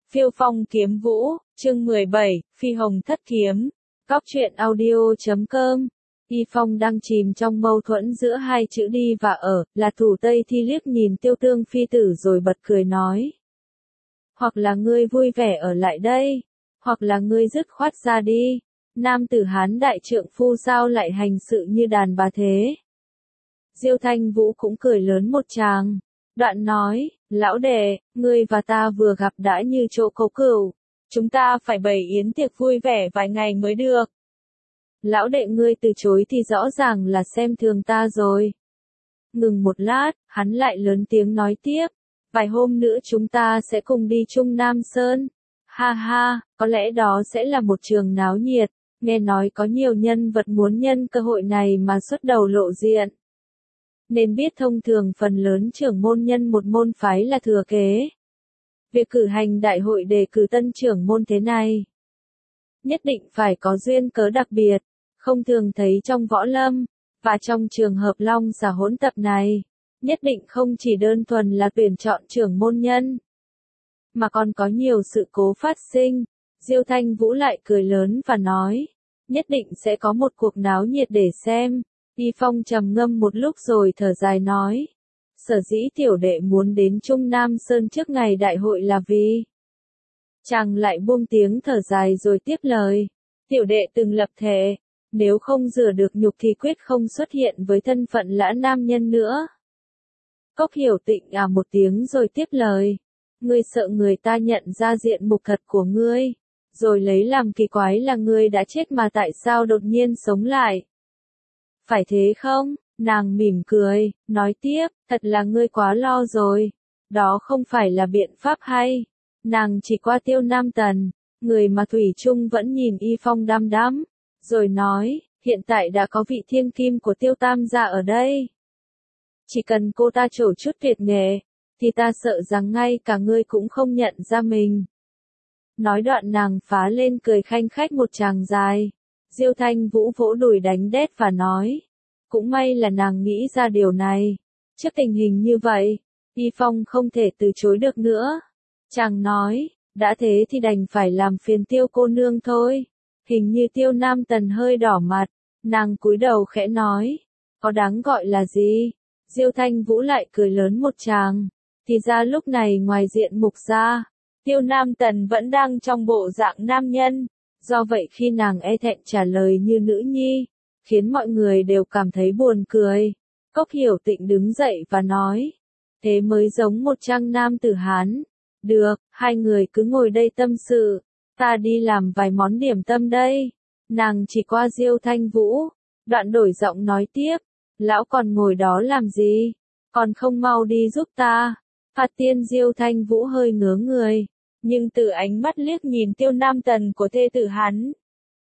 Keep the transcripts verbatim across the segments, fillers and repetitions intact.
Phiêu phong kiếm vũ, chương mười bảy, Phi hồng thất kiếm. Góc truyện audio chấm com. Y Phong đang chìm trong mâu thuẫn giữa hai chữ đi và ở, là thủ Tây Thi liếc nhìn Tiêu Tương phi tử rồi bật cười nói. Hoặc là ngươi vui vẻ ở lại đây, hoặc là ngươi dứt khoát ra đi. Nam tử Hán đại trượng phu sao lại hành sự như đàn bà thế? Diêu Thanh Vũ cũng cười lớn một tràng. Đoạn nói, lão đệ, ngươi và ta vừa gặp đã như chỗ cấu cửu. Chúng ta phải bày yến tiệc vui vẻ vài ngày mới được. Lão đệ ngươi từ chối thì rõ ràng là xem thường ta rồi. Ngừng một lát, hắn lại lớn tiếng nói tiếp. Vài hôm nữa chúng ta sẽ cùng đi chung Nam Sơn. Ha ha, có lẽ đó sẽ là một trường náo nhiệt. Nghe nói có nhiều nhân vật muốn nhân cơ hội này mà xuất đầu lộ diện. Nên biết thông thường phần lớn trưởng môn nhân một môn phái là thừa kế. Việc cử hành đại hội đề cử tân trưởng môn thế này, nhất định phải có duyên cớ đặc biệt, không thường thấy trong võ lâm, và trong trường hợp long xà hỗn tập này, nhất định không chỉ đơn thuần là tuyển chọn trưởng môn nhân, mà còn có nhiều sự cố phát sinh. Diêu Thanh Vũ lại cười lớn và nói, nhất định sẽ có một cuộc náo nhiệt để xem. Y Phong trầm ngâm một lúc rồi thở dài nói, sở dĩ tiểu đệ muốn đến Trung Nam Sơn trước ngày đại hội là vì... Chàng lại buông tiếng thở dài rồi tiếp lời, tiểu đệ từng lập thệ, nếu không rửa được nhục thì quyết không xuất hiện với thân phận lã nam nhân nữa. Cốc Hiểu Tịnh à một tiếng rồi tiếp lời, ngươi sợ người ta nhận ra diện mục thật của ngươi, rồi lấy làm kỳ quái là ngươi đã chết mà tại sao đột nhiên sống lại. Phải thế không? Nàng mỉm cười, nói tiếp, thật là ngươi quá lo rồi. Đó không phải là biện pháp hay. Nàng chỉ qua Tiêu Nam Tần, người mà thủy chung vẫn nhìn Y Phong đăm đăm, rồi nói, hiện tại đã có vị thiên kim của Tiêu Tam gia ở đây. Chỉ cần cô ta trổ chút tuyệt nghệ, thì ta sợ rằng ngay cả ngươi cũng không nhận ra mình. Nói đoạn nàng phá lên cười khanh khách một tràng dài. Diêu Thanh Vũ vỗ đùi đánh đét và nói, cũng may là nàng nghĩ ra điều này. Trước tình hình như vậy, Y Phong không thể từ chối được nữa. Chàng nói, đã thế thì đành phải làm phiền Tiêu cô nương thôi. Hình như Tiêu Nam Tần hơi đỏ mặt, nàng cúi đầu khẽ nói, có đáng gọi là gì? Diêu Thanh Vũ lại cười lớn một tràng. Thì ra lúc này ngoài diện mục ra, Tiêu Nam Tần vẫn đang trong bộ dạng nam nhân. Do vậy khi nàng e thẹn trả lời như nữ nhi, khiến mọi người đều cảm thấy buồn cười. Cốc Hiểu Tịnh đứng dậy và nói, thế mới giống một trang nam tử Hán. Được, hai người cứ ngồi đây tâm sự, ta đi làm vài món điểm tâm đây. Nàng chỉ qua Diêu Thanh Vũ, đoạn đổi giọng nói tiếp, lão còn ngồi đó làm gì, còn không mau đi giúp ta. Phạt tiên Diêu Thanh Vũ hơi ngớ người, nhưng từ ánh mắt liếc nhìn Tiêu Nam Tần của thê tử hắn,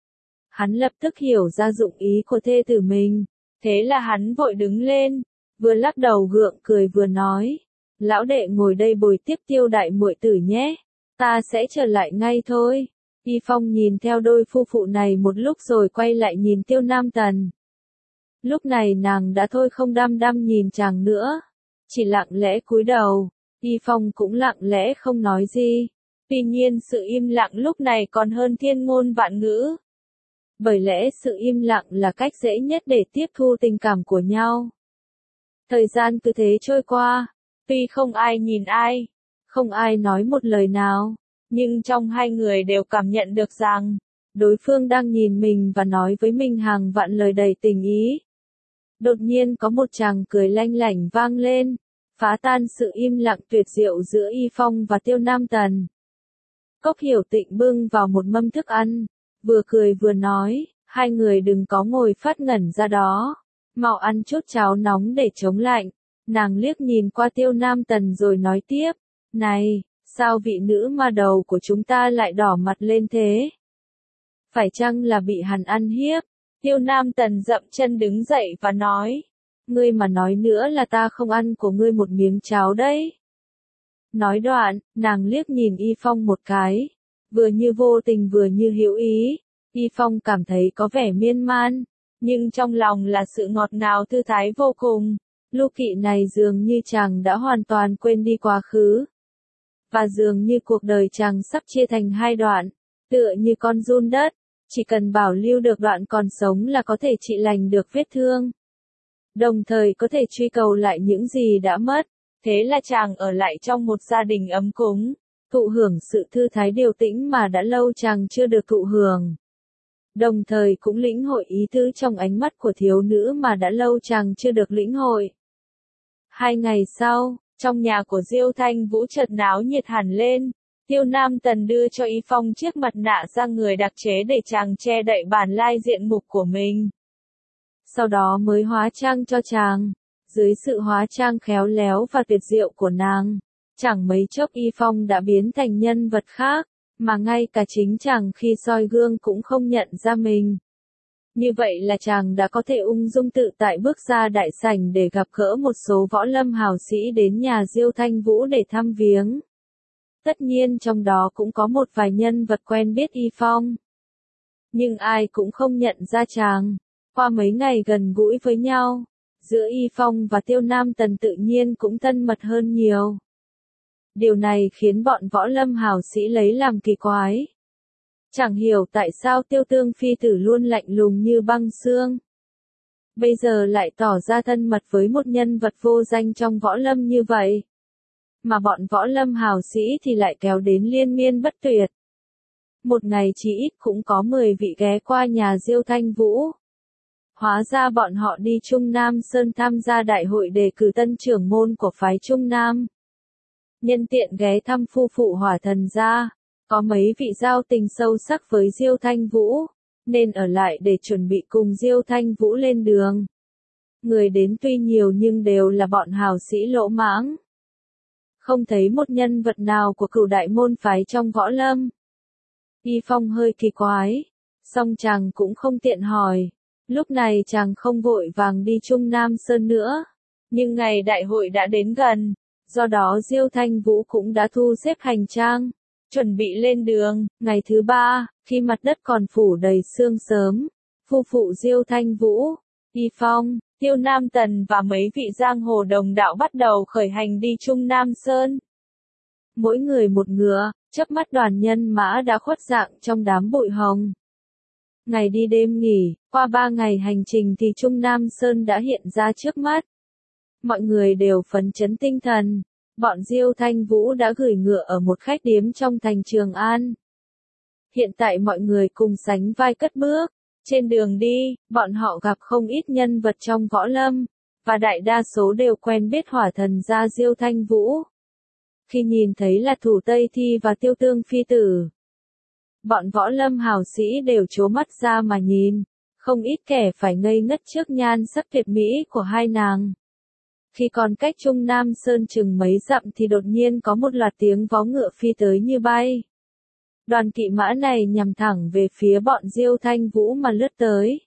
hắn lập tức hiểu ra dụng ý của thê tử mình, thế là hắn vội đứng lên, vừa lắc đầu gượng cười vừa nói, lão đệ ngồi đây bồi tiếp Tiêu đại muội tử nhé, ta sẽ trở lại ngay thôi. Y Phong nhìn theo đôi phu phụ này một lúc rồi quay lại nhìn Tiêu Nam Tần. Lúc này nàng đã thôi không đăm đăm nhìn chàng nữa, chỉ lặng lẽ cúi đầu. Y Phong cũng lặng lẽ không nói gì. Tuy nhiên sự im lặng lúc này còn hơn thiên ngôn vạn ngữ. Bởi lẽ sự im lặng là cách dễ nhất để tiếp thu tình cảm của nhau. Thời gian cứ thế trôi qua, tuy không ai nhìn ai, không ai nói một lời nào, nhưng trong hai người đều cảm nhận được rằng, đối phương đang nhìn mình và nói với mình hàng vạn lời đầy tình ý. Đột nhiên có một tràng cười lanh lảnh vang lên, phá tan sự im lặng tuyệt diệu giữa Y Phong và Tiêu Nam Tần. Cốc Hiểu Tịnh bưng vào một mâm thức ăn, vừa cười vừa nói, hai người đừng có ngồi phát ngẩn ra đó, mau ăn chút cháo nóng để chống lạnh. Nàng liếc nhìn qua Tiêu Nam Tần rồi nói tiếp, này, sao vị nữ ma đầu của chúng ta lại đỏ mặt lên thế? Phải chăng là bị hắn ăn hiếp? Tiêu Nam Tần dậm chân đứng dậy và nói, ngươi mà nói nữa là ta không ăn của ngươi một miếng cháo đấy. Nói đoạn, nàng liếc nhìn Y Phong một cái, vừa như vô tình vừa như hữu ý. Y Phong cảm thấy có vẻ miên man, nhưng trong lòng là sự ngọt ngào thư thái vô cùng. Lưu Kỵ này dường như chàng đã hoàn toàn quên đi quá khứ. và dường như cuộc đời chàng sắp chia thành hai đoạn, tựa như con giun đất, chỉ cần bảo lưu được đoạn còn sống là có thể trị lành được vết thương. Đồng thời có thể truy cầu lại những gì đã mất, thế là chàng ở lại trong một gia đình ấm cúng, thụ hưởng sự thư thái điều tĩnh mà đã lâu chàng chưa được thụ hưởng. Đồng thời cũng lĩnh hội ý tứ trong ánh mắt của thiếu nữ mà đã lâu chàng chưa được lĩnh hội. Hai ngày sau, trong nhà của Diêu Thanh Vũ chợt náo nhiệt hẳn lên. Tiêu Nam Tần đưa cho Y Phong chiếc mặt nạ da người đặc chế để chàng che đậy bản lai diện mục của mình. Sau đó mới hóa trang cho chàng. Dưới sự hóa trang khéo léo và tuyệt diệu của nàng, chẳng mấy chốc Y Phong đã biến thành nhân vật khác, mà ngay cả chính chàng khi soi gương cũng không nhận ra mình. Như vậy là chàng đã có thể ung dung tự tại bước ra đại sảnh để gặp gỡ một số võ lâm hào sĩ đến nhà Diêu Thanh Vũ để thăm viếng. Tất nhiên trong đó cũng có một vài nhân vật quen biết Y Phong. Nhưng ai cũng không nhận ra chàng. Qua mấy ngày gần gũi với nhau, giữa Y Phong và Tiêu Nam Tần tự nhiên cũng thân mật hơn nhiều. Điều này khiến bọn võ lâm hào sĩ lấy làm kỳ quái. Chẳng hiểu tại sao Tiêu Tương phi tử luôn lạnh lùng như băng xương. Bây giờ lại tỏ ra thân mật với một nhân vật vô danh trong võ lâm như vậy. Mà bọn võ lâm hào sĩ thì lại kéo đến liên miên bất tuyệt. Một ngày chỉ ít cũng có mười vị ghé qua nhà Diêu Thanh Vũ. Hóa ra bọn họ đi Trung Nam Sơn tham gia đại hội đề cử tân trưởng môn của phái Trung Nam. Nhân tiện ghé thăm phu phụ Hỏa Thần gia, có mấy vị giao tình sâu sắc với Diêu Thanh Vũ, nên ở lại để chuẩn bị cùng Diêu Thanh Vũ lên đường. Người đến tuy nhiều nhưng đều là bọn hào sĩ lỗ mãng. Không thấy một nhân vật nào của cửu đại môn phái trong võ lâm. Y Phong hơi kỳ quái, song chàng cũng không tiện hỏi. Lúc này chàng không vội vàng đi Trung Nam Sơn nữa. Nhưng ngày đại hội đã đến gần, do đó Diêu Thanh Vũ cũng đã thu xếp hành trang, chuẩn bị lên đường. Ngày thứ ba, khi mặt đất còn phủ đầy sương sớm, phu phụ Diêu Thanh Vũ, Y Phong, Tiêu Nam Tần và mấy vị giang hồ đồng đạo bắt đầu khởi hành đi Trung Nam Sơn. Mỗi người một ngựa, chớp mắt đoàn nhân mã đã khuất dạng trong đám bụi hồng. Ngày đi đêm nghỉ, qua ba ngày hành trình thì Trung Nam Sơn đã hiện ra trước mắt. Mọi người đều phấn chấn tinh thần. Bọn Diêu Thanh Vũ đã gửi ngựa ở một khách điếm trong thành Trường An. Hiện tại mọi người cùng sánh vai cất bước. Trên đường đi, bọn họ gặp không ít nhân vật trong võ lâm, và đại đa số đều quen biết Hỏa Thần gia Diêu Thanh Vũ. Khi nhìn thấy là Thủ Tây Thi và Tiêu Tương phi tử, bọn võ lâm hào sĩ đều trố mắt ra mà nhìn, không ít kẻ phải ngây ngất trước nhan sắc tuyệt mỹ của hai nàng. Khi còn cách Trung Nam Sơn chừng mấy dặm thì đột nhiên có một loạt tiếng vó ngựa phi tới như bay. Đoàn kỵ mã này nhằm thẳng về phía bọn Diêu Thanh Vũ mà lướt tới.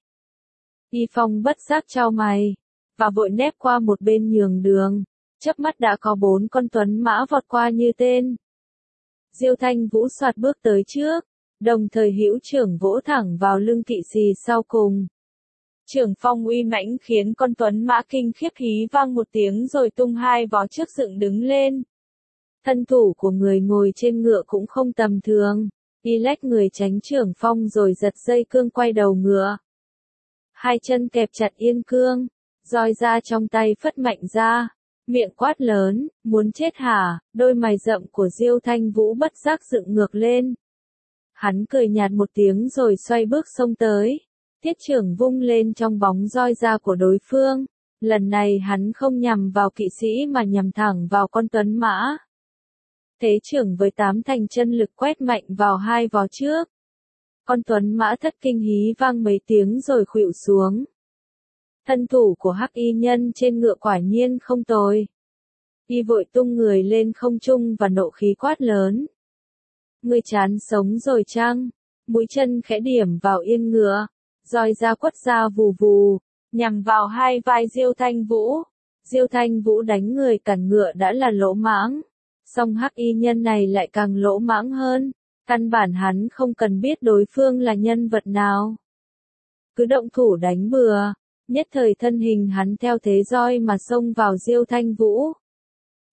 Y Phong bất giác chau mày, và vội nép qua một bên nhường đường, chớp mắt đã có bốn con tuấn mã vọt qua như tên. Diêu Thanh Vũ soạt bước tới trước, đồng thời hữu trưởng vỗ thẳng vào lưng kỵ sĩ sau cùng. Trưởng phong uy mãnh khiến con tuấn mã kinh khiếp hí vang một tiếng rồi tung hai vó trước dựng đứng lên. Thân thủ của người ngồi trên ngựa cũng không tầm thường, y lách người tránh trưởng phong rồi giật dây cương quay đầu ngựa. Hai chân kẹp chặt yên cương, roi ra trong tay phất mạnh ra, miệng quát lớn, muốn chết hả? Đôi mày rậm của Diêu Thanh Vũ bất giác dựng ngược lên. Hắn cười nhạt một tiếng rồi xoay bước xông tới. Thiết trưởng vung lên trong bóng roi ra của đối phương. Lần này hắn không nhằm vào kỵ sĩ mà nhằm thẳng vào con tuấn mã. Thế trưởng với tám thành chân lực quét mạnh vào hai vó trước. Con tuấn mã thất kinh hí vang mấy tiếng rồi khuỵu xuống. Thân thủ của hắc y nhân trên ngựa quả nhiên không tồi. Y vội tung người lên không trung và nộ khí quát lớn. Ngươi chán sống rồi chăng? Mũi chân khẽ điểm vào yên ngựa. Roi ra quất ra vù vù, nhằm vào hai vai Diêu Thanh Vũ. Diêu Thanh Vũ đánh người cản ngựa đã là lỗ mãng. Song hắc y nhân này lại càng lỗ mãng hơn. Căn bản hắn không cần biết đối phương là nhân vật nào. Cứ động thủ đánh bừa. Nhất thời thân hình hắn theo thế roi mà xông vào Diêu Thanh Vũ.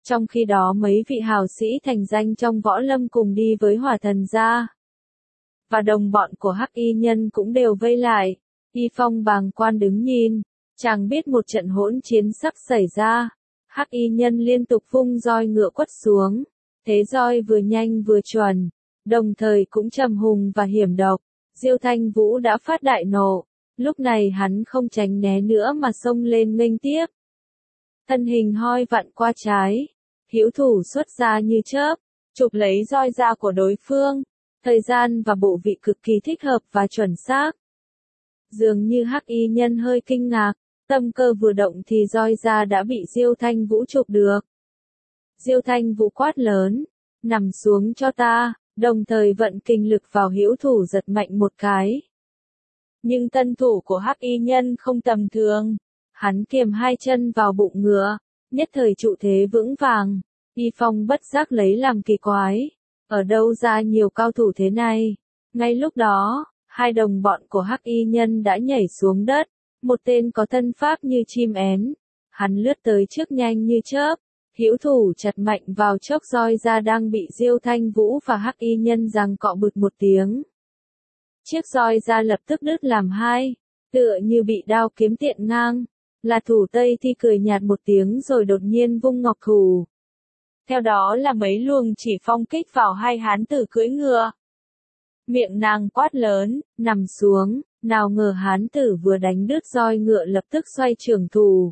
Trong khi đó mấy vị hào sĩ thành danh trong võ lâm cùng đi với Hỏa Thần gia. Và đồng bọn của Hắc Y Nhân cũng đều vây lại. Y Phong bàng quan đứng nhìn, chàng biết một trận hỗn chiến sắp xảy ra. Hắc Y Nhân liên tục vung roi ngựa quất xuống, thế roi vừa nhanh vừa chuẩn, đồng thời cũng trầm hùng và hiểm độc. Diêu Thanh Vũ đã phát đại nộ, lúc này hắn không tránh né nữa mà xông lên nghênh tiếp. Thân hình hoi vặn qua trái, hữu thủ xuất ra như chớp, chụp lấy roi ra của đối phương, thời gian và bộ vị cực kỳ thích hợp và chuẩn xác. Dường như Hắc Y Nhân hơi kinh ngạc, tâm cơ vừa động thì roi ra đã bị Diêu Thanh Vũ chụp được. Diêu Thanh Vũ quát lớn, nằm xuống cho ta, đồng thời vận kinh lực vào hữu thủ giật mạnh một cái. Nhưng tân thủ của Hắc Y Nhân không tầm thường, hắn kiềm hai chân vào bụng ngựa, nhất thời trụ thế vững vàng. Y Phong bất giác lấy làm kỳ quái, ở đâu ra nhiều cao thủ thế này? Ngay lúc đó, hai đồng bọn của Hắc Y Nhân đã nhảy xuống đất, một tên có thân pháp như chim én, hắn lướt tới trước nhanh như chớp, hữu thủ chặt mạnh vào chốc roi ra đang bị Diêu Thanh Vũ và Hắc Y Nhân giằng cọ bụt một tiếng. Chiếc roi ra lập tức đứt làm hai, tựa như bị đao kiếm tiện ngang. Là thủ Tây Thi cười nhạt một tiếng rồi đột nhiên vung ngọc thủ. Theo đó là mấy luồng chỉ phong kích vào hai hán tử cưỡi ngựa. Miệng nàng quát lớn, nằm xuống, nào ngờ hán tử vừa đánh đứt roi ngựa lập tức xoay trường thủ.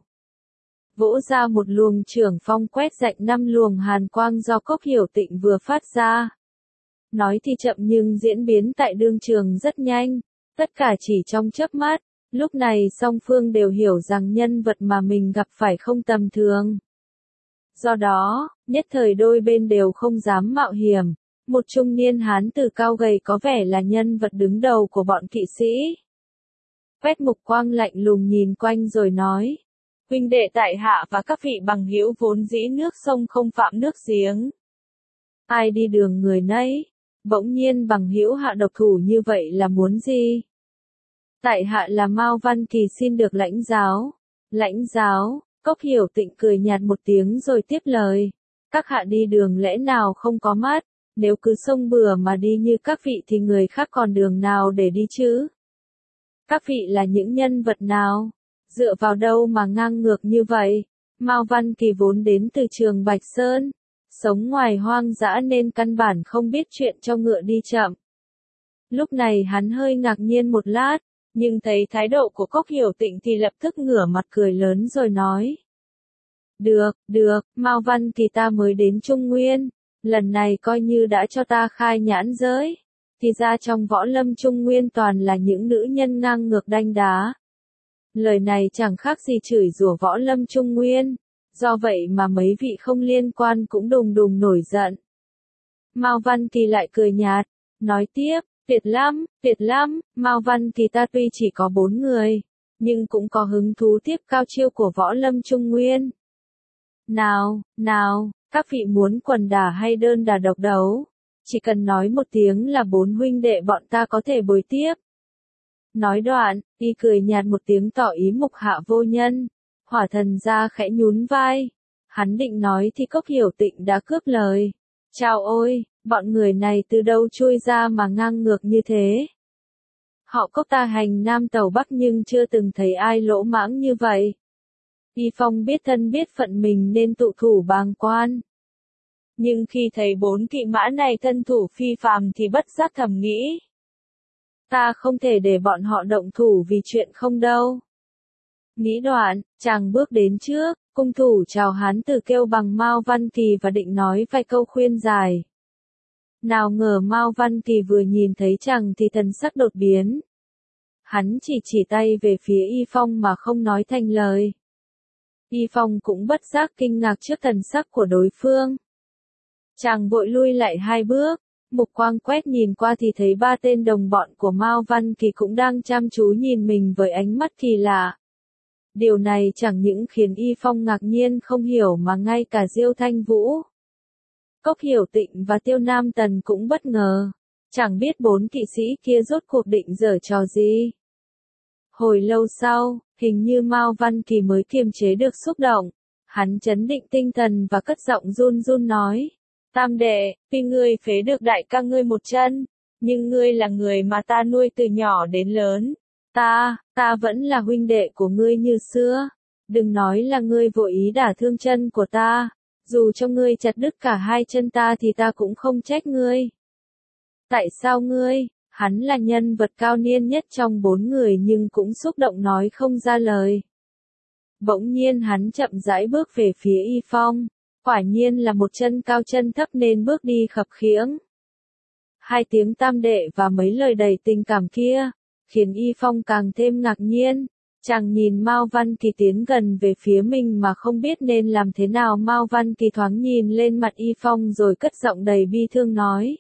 Vỗ ra một luồng trưởng phong quét rạch năm luồng hàn quang do Cốc Hiểu Tịnh vừa phát ra. Nói thì chậm nhưng diễn biến tại đương trường rất nhanh, tất cả chỉ trong chớp mắt. Lúc này song phương đều hiểu rằng nhân vật mà mình gặp phải không tầm thường. Do đó, nhất thời đôi bên đều không dám mạo hiểm. Một trung niên hán tử cao gầy có vẻ là nhân vật đứng đầu của bọn kỵ sĩ. Quét mục quang lạnh lùng nhìn quanh rồi nói. Huynh đệ tại hạ và các vị bằng hữu vốn dĩ nước sông không phạm nước giếng. Ai đi đường người nấy, bỗng nhiên bằng hữu hạ độc thủ như vậy là muốn gì? Tại hạ là Mao Văn Kỳ xin được lãnh giáo. Lãnh giáo, Cốc Hiểu Tịnh cười nhạt một tiếng rồi tiếp lời. Các hạ đi đường lẽ nào không có mắt, nếu cứ xông bừa mà đi như các vị thì người khác còn đường nào để đi chứ? Các vị là những nhân vật nào? Dựa vào đâu mà ngang ngược như vậy? Mao Văn Kỳ vốn đến từ Trường Bạch Sơn, sống ngoài hoang dã nên căn bản không biết chuyện cho ngựa đi chậm. Lúc này hắn hơi ngạc nhiên một lát, nhưng thấy thái độ của Cốc Hiểu Tịnh thì lập tức ngửa mặt cười lớn rồi nói. Được, được, Mao Văn Kỳ ta mới đến Trung Nguyên, lần này coi như đã cho ta khai nhãn giới. Thì ra trong võ lâm Trung Nguyên toàn là những nữ nhân ngang ngược đanh đá. Lời này chẳng khác gì chửi rủa võ lâm Trung Nguyên, do vậy mà mấy vị không liên quan cũng đùng đùng nổi giận. Mao Văn Kỳ lại cười nhạt, nói tiếp. Tuyệt lắm, tuyệt lắm, Mao Văn Kỳ ta tuy chỉ có bốn người, nhưng cũng có hứng thú tiếp cao chiêu của võ lâm Trung Nguyên. Nào, nào, các vị muốn quần đả hay đơn đả độc đấu, chỉ cần nói một tiếng là bốn huynh đệ bọn ta có thể bồi tiếp. Nói đoạn, y cười nhạt một tiếng tỏ ý mục hạ vô nhân, Hỏa Thần gia khẽ nhún vai. Hắn định nói thì Cốc Hiểu Tịnh đã cướp lời. Chao ôi! Bọn người này từ đâu chui ra mà ngang ngược như thế? Họ Cốc ta hành Nam tàu Bắc nhưng chưa từng thấy ai lỗ mãng như vậy. Y Phong biết thân biết phận mình nên tụ thủ bàng quan. Nhưng khi thấy bốn kỵ mã này thân thủ phi phàm thì bất giác thầm nghĩ. Ta không thể để bọn họ động thủ vì chuyện không đâu. Nghĩ đoạn, chàng bước đến trước, cung thủ chào hán tử kêu bằng Mao Văn Kỳ và định nói vài câu khuyên giải. Nào ngờ Mao Văn Kỳ vừa nhìn thấy chàng thì thần sắc đột biến. Hắn chỉ chỉ tay về phía Y Phong mà không nói thành lời. Y Phong cũng bất giác kinh ngạc trước thần sắc của đối phương. Chàng vội lui lại hai bước, mục quang quét nhìn qua thì thấy ba tên đồng bọn của Mao Văn Kỳ cũng đang chăm chú nhìn mình với ánh mắt kỳ lạ. Điều này chẳng những khiến Y Phong ngạc nhiên không hiểu mà ngay cả Diêu Thanh Vũ, Cốc Hiểu Tịnh và Tiêu Nam Tần cũng bất ngờ. Chẳng biết bốn kỵ sĩ kia rốt cuộc định giở trò gì. Hồi lâu sau, hình như Mao Văn Kỳ mới kiềm chế được xúc động. Hắn trấn định tinh thần và cất giọng run run nói. Tam đệ, vì ngươi phế được đại ca ngươi một chân, nhưng ngươi là người mà ta nuôi từ nhỏ đến lớn. Ta, ta vẫn là huynh đệ của ngươi như xưa. Đừng nói là ngươi vội ý đả thương chân của ta. Dù cho ngươi chặt đứt cả hai chân ta thì ta cũng không trách ngươi. Tại sao ngươi? Hắn là nhân vật cao niên nhất trong bốn người nhưng cũng xúc động nói không ra lời. Bỗng nhiên hắn chậm rãi bước về phía Y Phong. Quả nhiên là một chân cao chân thấp nên bước đi khập khiễng. Hai tiếng tam đệ và mấy lời đầy tình cảm kia, khiến Y Phong càng thêm ngạc nhiên. Chàng nhìn Mao Văn Kỳ tiến gần về phía mình mà không biết nên làm thế nào. Mao Văn Kỳ thoáng nhìn lên mặt Y Phong rồi cất giọng đầy bi thương nói.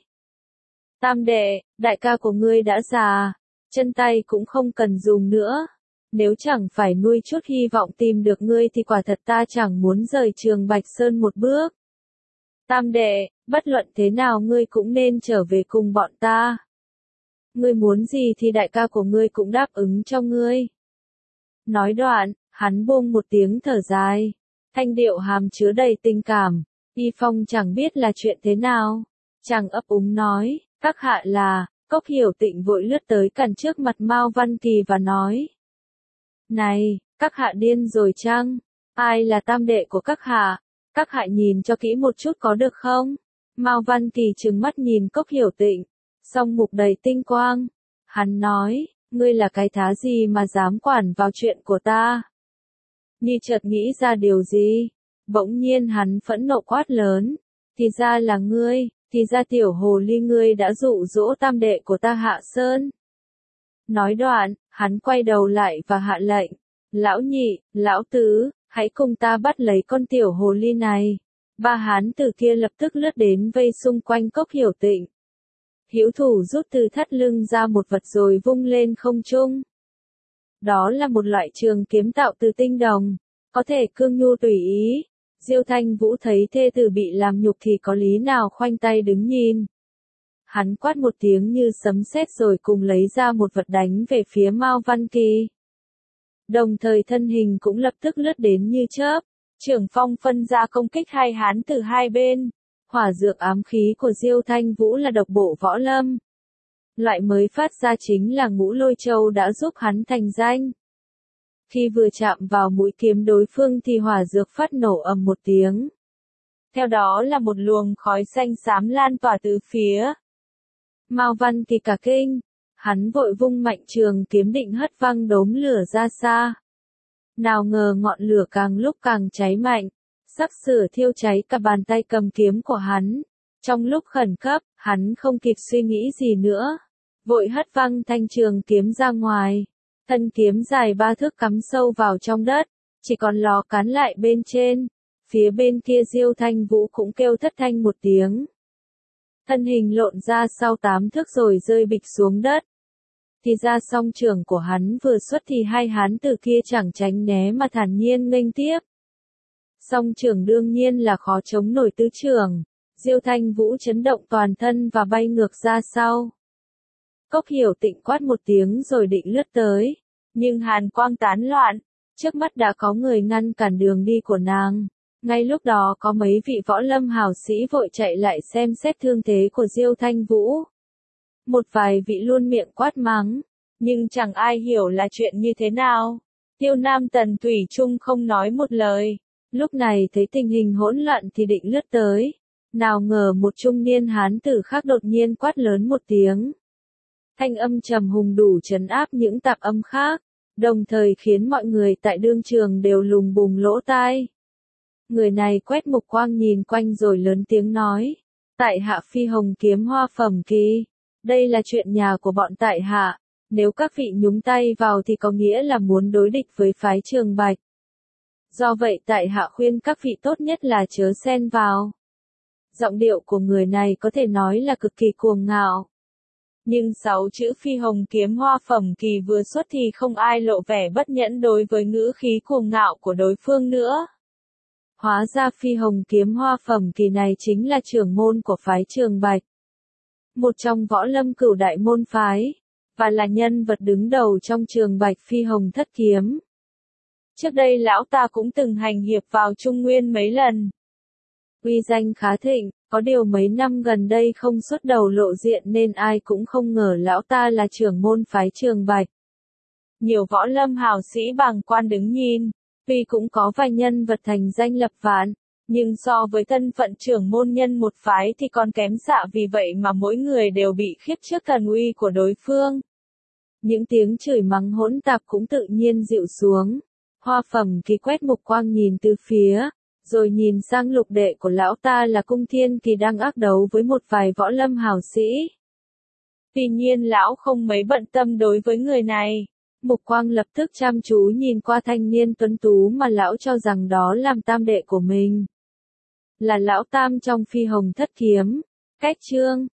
Tam đệ, đại ca của ngươi đã già, chân tay cũng không cần dùng nữa. Nếu chẳng phải nuôi chút hy vọng tìm được ngươi thì quả thật ta chẳng muốn rời Trường Bạch Sơn một bước. Tam đệ, bất luận thế nào ngươi cũng nên trở về cùng bọn ta. Ngươi muốn gì thì đại ca của ngươi cũng đáp ứng cho ngươi. Nói đoạn, hắn buông một tiếng thở dài. Thanh điệu hàm chứa đầy tình cảm. Y Phong chẳng biết là chuyện thế nào. Chàng ấp úng nói, các hạ là, Cốc Hiểu Tịnh vội lướt tới cản trước mặt Mao Văn Kỳ và nói. Này, các hạ điên rồi chăng? Ai là tam đệ của các hạ? Các hạ nhìn cho kỹ một chút có được không? Mao Văn Kỳ trừng mắt nhìn Cốc Hiểu Tịnh, song mục đầy tinh quang. Hắn nói, ngươi là cái thá gì mà dám quản vào chuyện của ta? Như chợt nghĩ ra điều gì, bỗng nhiên hắn phẫn nộ quát lớn. Thì ra là ngươi, thì ra tiểu hồ ly ngươi đã dụ dỗ tam đệ của ta Hạ Sơn. Nói đoạn, hắn quay đầu lại và hạ lệnh. Lão nhị, lão tứ, hãy cùng ta bắt lấy con tiểu hồ ly này. Ba hán từ kia lập tức lướt đến vây xung quanh Cốc Hiểu Tịnh. Hữu thủ rút từ thắt lưng ra một vật rồi vung lên không trung. Đó là một loại trường kiếm tạo từ tinh đồng, có thể cương nhu tùy ý. Diêu Thanh Vũ thấy thê tử bị làm nhục thì có lý nào khoanh tay đứng nhìn. Hắn quát một tiếng như sấm sét rồi cùng lấy ra một vật đánh về phía Mao Văn Kỳ. Đồng thời thân hình cũng lập tức lướt đến như chớp, trưởng phong phân ra công kích hai hán từ hai bên. Hỏa dược ám khí của Diêu Thanh Vũ là độc bộ võ lâm. Loại mới phát ra chính là Ngũ Lôi Châu đã giúp hắn thành danh. Khi vừa chạm vào mũi kiếm đối phương thì hỏa dược phát nổ ầm một tiếng. Theo đó là một luồng khói xanh xám lan tỏa từ phía. Mao Văn Kỳ cả kinh, hắn vội vung mạnh trường kiếm định hất văng đốm lửa ra xa. Nào ngờ ngọn lửa càng lúc càng cháy mạnh, sắp sửa thiêu cháy cả bàn tay cầm kiếm của hắn. Trong lúc khẩn cấp, hắn không kịp suy nghĩ gì nữa, vội hất văng thanh trường kiếm ra ngoài. Thân kiếm dài ba thước cắm sâu vào trong đất, chỉ còn lò cán lại bên trên. Phía bên kia Diêu Thanh Vũ cũng kêu thất thanh một tiếng. Thân hình lộn ra sau tám thước rồi rơi bịch xuống đất. Thì ra song trường của hắn vừa xuất thì hai hán tử kia chẳng tránh né mà thản nhiên nghênh tiếp. Song trường đương nhiên là khó chống nổi tứ trường. Diêu Thanh Vũ chấn động toàn thân và bay ngược ra sau. Cốc Hiểu Tịnh quát một tiếng rồi định lướt tới, nhưng hàn quang tán loạn, trước mắt đã có người ngăn cản đường đi của nàng. Ngay lúc đó có mấy vị võ lâm hào sĩ vội chạy lại xem xét thương thế của Diêu Thanh Vũ. Một vài vị luôn miệng quát mắng, nhưng chẳng ai hiểu là chuyện như thế nào. Tiêu Nam Tần thủy chung không nói một lời, lúc này thấy tình hình hỗn loạn thì định lướt tới. Nào ngờ một trung niên hán tử khác đột nhiên quát lớn một tiếng. Thanh âm trầm hùng đủ trấn áp những tạp âm khác, đồng thời khiến mọi người tại đương trường đều lùng bùng lỗ tai. Người này quét mục quang nhìn quanh rồi lớn tiếng nói, tại hạ Phi Hồng Kiếm Hoa Phẩm Kỳ, đây là chuyện nhà của bọn tại hạ, nếu các vị nhúng tay vào thì có nghĩa là muốn đối địch với phái Trường Bạch. Do vậy tại hạ khuyên các vị tốt nhất là chớ xen vào. Giọng điệu của người này có thể nói là cực kỳ cuồng ngạo. Nhưng sáu chữ Phi Hồng Kiếm Hoa Phẩm Kỳ vừa xuất thì không ai lộ vẻ bất nhẫn đối với ngữ khí cuồng ngạo của đối phương nữa. Hóa ra Phi Hồng Kiếm Hoa Phẩm Kỳ này chính là trưởng môn của phái Trường Bạch. Một trong võ lâm cửu đại môn phái, và là nhân vật đứng đầu trong Trường Bạch Phi Hồng Thất Kiếm. Trước đây lão ta cũng từng hành hiệp vào Trung Nguyên mấy lần. Uy danh khá thịnh, có điều mấy năm gần đây không xuất đầu lộ diện nên ai cũng không ngờ lão ta là trưởng môn phái Trường Bạch. Nhiều võ lâm hào sĩ bàng quan đứng nhìn, tuy cũng có vài nhân vật thành danh lập vạn, nhưng so với thân phận trưởng môn nhân một phái thì còn kém xa, vì vậy mà mỗi người đều bị khiếp trước thần uy của đối phương. Những tiếng chửi mắng hỗn tạp cũng tự nhiên dịu xuống. Hoa Phẩm Kỳ quét mục quang nhìn từ phía, rồi nhìn sang lục đệ của lão ta là Cung Thiên Kỳ đang ác đấu với một vài võ lâm hào sĩ. Tuy nhiên lão không mấy bận tâm đối với người này. Mục quang lập tức chăm chú nhìn qua thanh niên tuấn tú mà lão cho rằng đó làm tam đệ của mình. Là lão tam trong Phi Hồng Thất Kiếm. Cách chương